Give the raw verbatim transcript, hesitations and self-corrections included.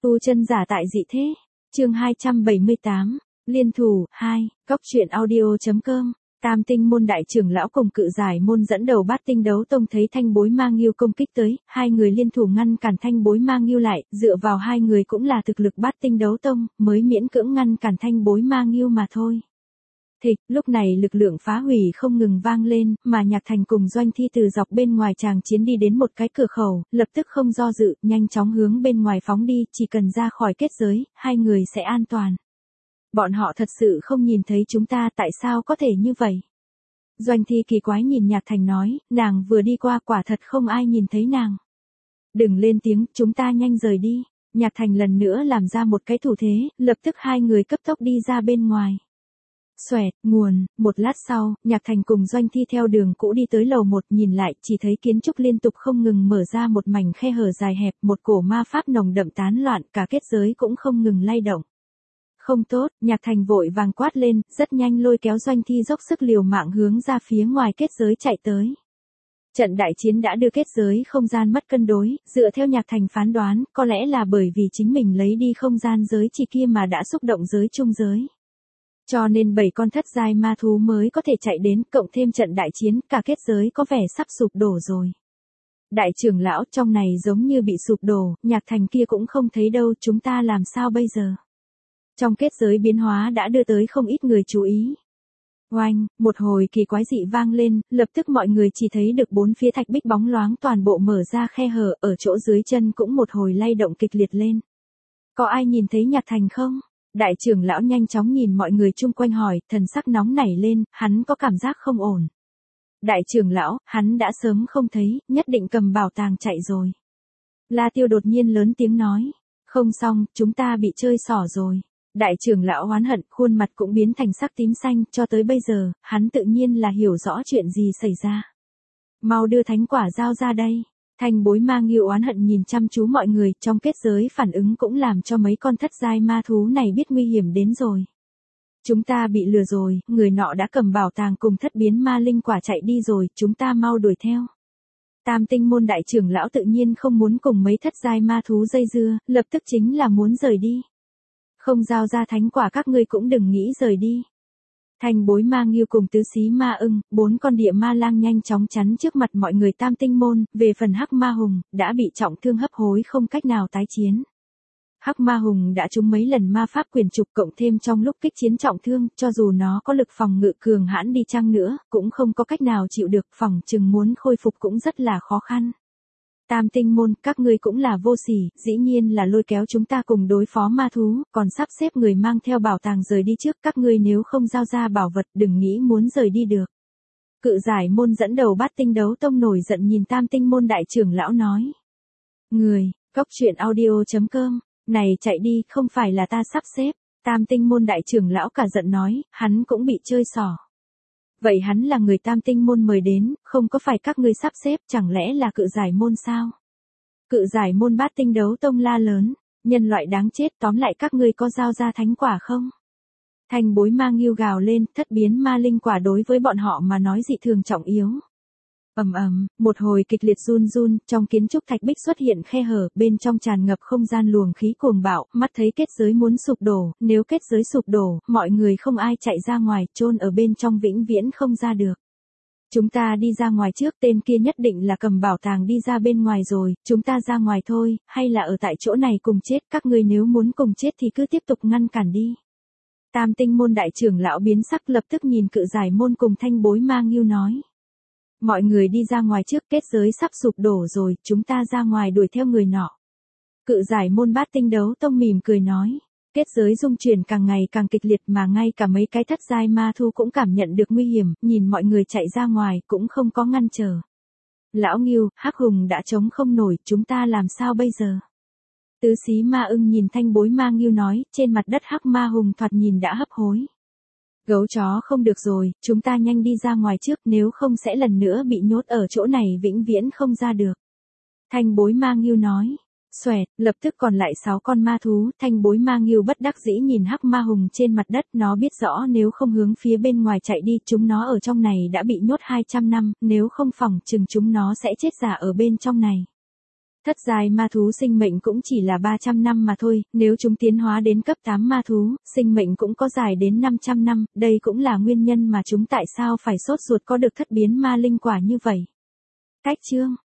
Tu chân giả tại dị thế. Chương hai trăm bảy mươi tám, Liên thủ hai, Cóc truyện audio.com. Tam tinh môn đại trưởng lão cùng cự giải môn dẫn đầu bát tinh đấu tông thấy Thanh Bối Ma Nghiêu công kích tới, hai người liên thủ ngăn cản Thanh Bối Ma Nghiêu lại, dựa vào hai người cũng là thực lực bát tinh đấu tông, mới miễn cưỡng ngăn cản Thanh Bối Ma Nghiêu mà thôi. Thịch, lúc này lực lượng phá hủy không ngừng vang lên, mà Nhạc Thành cùng Doanh Thi từ dọc bên ngoài tràng chiến đi đến một cái cửa khẩu, lập tức không do dự, nhanh chóng hướng bên ngoài phóng đi, chỉ cần ra khỏi kết giới, hai người sẽ an toàn. Bọn họ thật sự không nhìn thấy chúng ta, tại sao có thể như vậy? Doanh Thi kỳ quái nhìn Nhạc Thành nói, nàng vừa đi qua quả thật không ai nhìn thấy nàng. Đừng lên tiếng, chúng ta nhanh rời đi. Nhạc Thành lần nữa làm ra một cái thủ thế, lập tức hai người cấp tốc đi ra bên ngoài. Xoẹt, nguồn, một lát sau, Nhạc Thành cùng Doanh Thi theo đường cũ đi tới lầu một, nhìn lại, chỉ thấy kiến trúc liên tục không ngừng mở ra một mảnh khe hở dài hẹp, một cổ ma pháp nồng đậm tán loạn, cả kết giới cũng không ngừng lay động. Không tốt, Nhạc Thành vội vàng quát lên, rất nhanh lôi kéo Doanh Thi dốc sức liều mạng hướng ra phía ngoài kết giới chạy tới. Trận đại chiến đã đưa kết giới không gian mất cân đối, dựa theo Nhạc Thành phán đoán, có lẽ là bởi vì chính mình lấy đi không gian giới chỉ kia mà đã xúc động giới trung giới. Cho nên bảy con thất giai ma thú mới có thể chạy đến, cộng thêm trận đại chiến, cả kết giới có vẻ sắp sụp đổ rồi. Đại trưởng lão, trong này giống như bị sụp đổ, Nhạc Thành kia cũng không thấy đâu, chúng ta làm sao bây giờ? Trong kết giới biến hóa đã đưa tới không ít người chú ý. Oanh, một hồi kỳ quái dị vang lên, lập tức mọi người chỉ thấy được bốn phía thạch bích bóng loáng toàn bộ mở ra khe hở, ở chỗ dưới chân cũng một hồi lay động kịch liệt lên. Có ai nhìn thấy Nhạc Thành không? Đại trưởng lão nhanh chóng nhìn mọi người chung quanh hỏi, thần sắc nóng nảy lên, hắn có cảm giác không ổn. Đại trưởng lão, hắn đã sớm không thấy, nhất định cầm bảo tàng chạy rồi. La Tiêu đột nhiên lớn tiếng nói, không xong, chúng ta bị chơi xỏ rồi. Đại trưởng lão oán hận, khuôn mặt cũng biến thành sắc tím xanh, cho tới bây giờ, hắn tự nhiên là hiểu rõ chuyện gì xảy ra. Mau đưa thánh quả giao ra đây. Thanh Bối Ma Nghiêu oán hận nhìn chăm chú mọi người, trong kết giới phản ứng cũng làm cho mấy con thất giai ma thú này biết nguy hiểm đến rồi. Chúng ta bị lừa rồi, người nọ đã cầm bảo tàng cùng thất biến ma linh quả chạy đi rồi, chúng ta mau đuổi theo. Tam tinh môn đại trưởng lão tự nhiên không muốn cùng mấy thất giai ma thú dây dưa, lập tức chính là muốn rời đi. Không giao ra thánh quả các ngươi cũng đừng nghĩ rời đi. Thanh Bối Ma Nghiêu cùng tứ xí ma ưng, bốn con địa ma lang nhanh chóng chắn trước mặt mọi người tam tinh môn, về phần Hắc Ma Hùng, đã bị trọng thương hấp hối không cách nào tái chiến. Hắc Ma Hùng đã trúng mấy lần ma pháp quyền trục cộng thêm trong lúc kích chiến trọng thương, cho dù nó có lực phòng ngự cường hãn đi chăng nữa, cũng không có cách nào chịu được, phòng chừng muốn khôi phục cũng rất là khó khăn. Tam tinh môn, các ngươi cũng là vô sỉ, dĩ nhiên là lôi kéo chúng ta cùng đối phó ma thú, còn sắp xếp người mang theo bảo tàng rời đi trước, các ngươi nếu không giao ra bảo vật, đừng nghĩ muốn rời đi được. Cự giải môn dẫn đầu bát tinh đấu tông nổi giận nhìn tam tinh môn đại trưởng lão nói. Người, Cóc truyện audio.com, này chạy đi, không phải là ta sắp xếp, tam tinh môn đại trưởng lão cả giận nói, hắn cũng bị chơi xỏ. Vậy hắn là người tam tinh môn mời đến, không có phải các ngươi sắp xếp, chẳng lẽ là cự giải môn sao? Cự giải môn bát tinh đấu tông la lớn, nhân loại đáng chết, tóm lại các ngươi có giao ra thánh quả không? Thanh Bối Ma Nghiêu gào lên, thất biến ma linh quả đối với bọn họ mà nói dị thường trọng yếu. Ầm ầm, một hồi kịch liệt run run, trong kiến trúc thạch bích xuất hiện khe hở, bên trong tràn ngập không gian luồng khí cuồng bạo, mắt thấy kết giới muốn sụp đổ, nếu kết giới sụp đổ, mọi người không ai chạy ra ngoài, chôn ở bên trong vĩnh viễn không ra được. Chúng ta đi ra ngoài trước, tên kia nhất định là cầm bảo tàng đi ra bên ngoài rồi, chúng ta ra ngoài thôi, hay là ở tại chỗ này cùng chết, các ngươi nếu muốn cùng chết thì cứ tiếp tục ngăn cản đi. Tam tinh môn đại trưởng lão biến sắc lập tức nhìn cự giải môn cùng Thanh Bối Ma Nghiêu nói. Mọi người đi ra ngoài trước, kết giới sắp sụp đổ rồi, chúng ta ra ngoài đuổi theo người nọ. Cự giải môn bát tinh đấu tông mỉm cười nói, kết giới dung chuyển càng ngày càng kịch liệt mà ngay cả mấy cái thất giai ma thu cũng cảm nhận được nguy hiểm, nhìn mọi người chạy ra ngoài cũng không có ngăn trở. Lão Nghiêu, Hắc Hùng đã chống không nổi, chúng ta làm sao bây giờ? Tứ xí ma ưng nhìn Thanh Bối Ma Nghiêu nói, trên mặt đất Hắc Ma Hùng thoạt nhìn đã hấp hối. Gấu chó không được rồi, chúng ta nhanh đi ra ngoài trước, nếu không sẽ lần nữa bị nhốt ở chỗ này vĩnh viễn không ra được. Thanh Bối Ma Nghiêu nói. Xoẹt, lập tức còn lại sáu con ma thú, Thanh Bối Ma Nghiêu bất đắc dĩ nhìn Hắc Ma Hùng trên mặt đất, nó biết rõ nếu không hướng phía bên ngoài chạy đi, chúng nó ở trong này đã bị nhốt hai trăm năm, nếu không phòng chừng chúng nó sẽ chết già ở bên trong này. Thất giai ma thú sinh mệnh cũng chỉ là ba trăm năm mà thôi, nếu chúng tiến hóa đến cấp tám ma thú, sinh mệnh cũng có dài đến năm trăm năm, đây cũng là nguyên nhân mà chúng tại sao phải sốt ruột có được thất biến ma linh quả như vậy. Cách chương